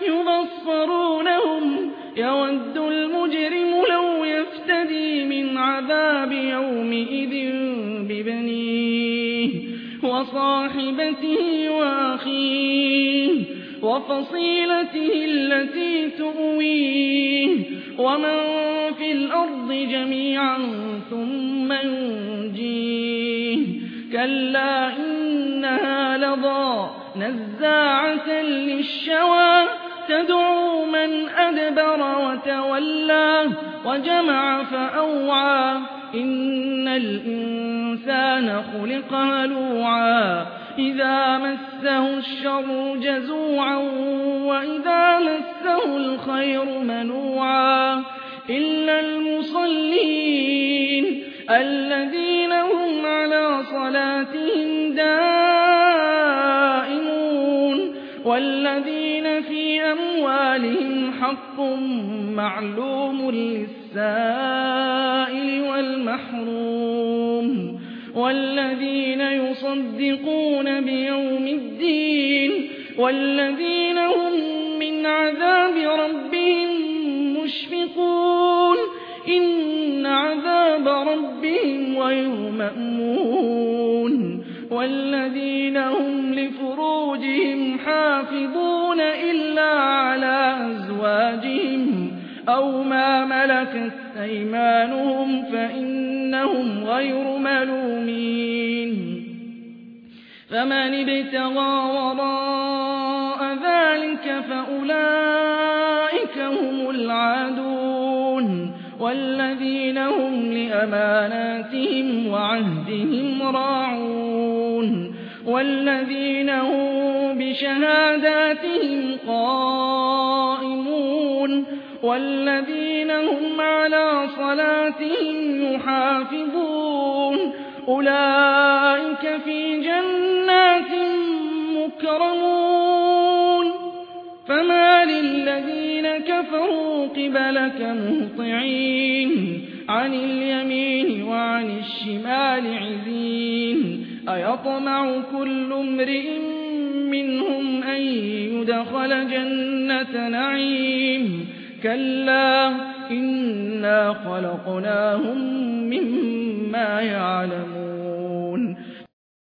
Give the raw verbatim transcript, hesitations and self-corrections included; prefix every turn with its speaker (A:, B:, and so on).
A: يُبَصَّرُونَهُمْ يَوَدُّ الْمُجْرِمُ لَوْ يَفْتَدِي مِنْ عَذَابِ يَوْمِئِذٍ بِبَنِيهِ وَصَاحِبَتِهِ وَأَخِيهِ وَفَصِيلَتِهِ الَّتِي تُؤْوِيهِ وَمَن فِي الْأَرْضِ جَمِيعًا ثُمَّ يُنجِيهِ كَلَّا إِنَّهَا لَظَىٰ نَزَّاعَةً لِّلشَّوَىٰ تَدْعُو مَنْ أَدْبَرَ وَتَوَلَّىٰ وَجَمَعَ فَأَوْعَىٰ إِنَّ الْإِنسَانَ خُلِقَ هَلُوعًا إِذَا مَسَّهُ الشَّرُّ جَزُوعًا وَإِذَا مَسَّهُ الْخَيْرُ مَنُوعًا إِلَّا الْمُصَلِّينَ الَّذِينَ هُمْ عَلَىٰ صَلَاتِهِمْ دَائِمُونَ وَالَّذِينَ فِي أَمْوَالِهِمْ حَقٌّ مَّعْلُومٌ لِّلسَّائِلِ وَالْمَحْرُومِ وَالَّذِينَ يُصَدِّقُونَ بِيَوْمِ الدِّينِ وَالَّذِينَ هُم مِّنْ عَذَابِ رَبِّهِم مُّشْفِقُونَ إِنَّ عَذَابَ رَبِّهِمْ غَيْرُ مَأْمُونٍ وَالَّذِينَ هُمْ لِفُرُوجِهِمْ حَافِظُونَ إِلَّا عَلَىٰ أَزْوَاجِهِمْ أَوْ مَا مَلَكَتْ أَيْمَانُهُمْ فَإِنَّهُمْ غَيْرُ مَلُومِينَ فَمَنِ ابْتَغَىٰ وَرَاءَ ذَٰلِكَ فَأُولَٰئِكَ هُمُ الْعَادُونَ وَالَّذِينَ هُمْ لِأَمَانَاتِهِمْ وَعَهْدِهِمْ رَاعُونَ وَالَّذِينَ هُم بِشَهَادَاتِهِمْ قَائِمُونَ وَالَّذِينَ هُمْ عَلَىٰ صَلَاتِهِمْ يُحَافِظُونَ أُولَٰئِكَ فِي جَنَّاتٍ مُّكْرَمُونَ فَمَالِ الَّذِينَ كَفَرُوا قِبَلَكَ مُهْطِعِينَ عَنِ الْيَمِينِ وَعَنِ الشِّمَالِ عِزِينَ أَيَطْمَعُ كُلُّ امْرِئٍ مِّنْهُمْ أَن يُدْخَلَ جَنَّةَ نَعِيمٍ كَلَّا إِنَّا خَلَقْنَاهُم مِّمَّا يَعْلَمُونَ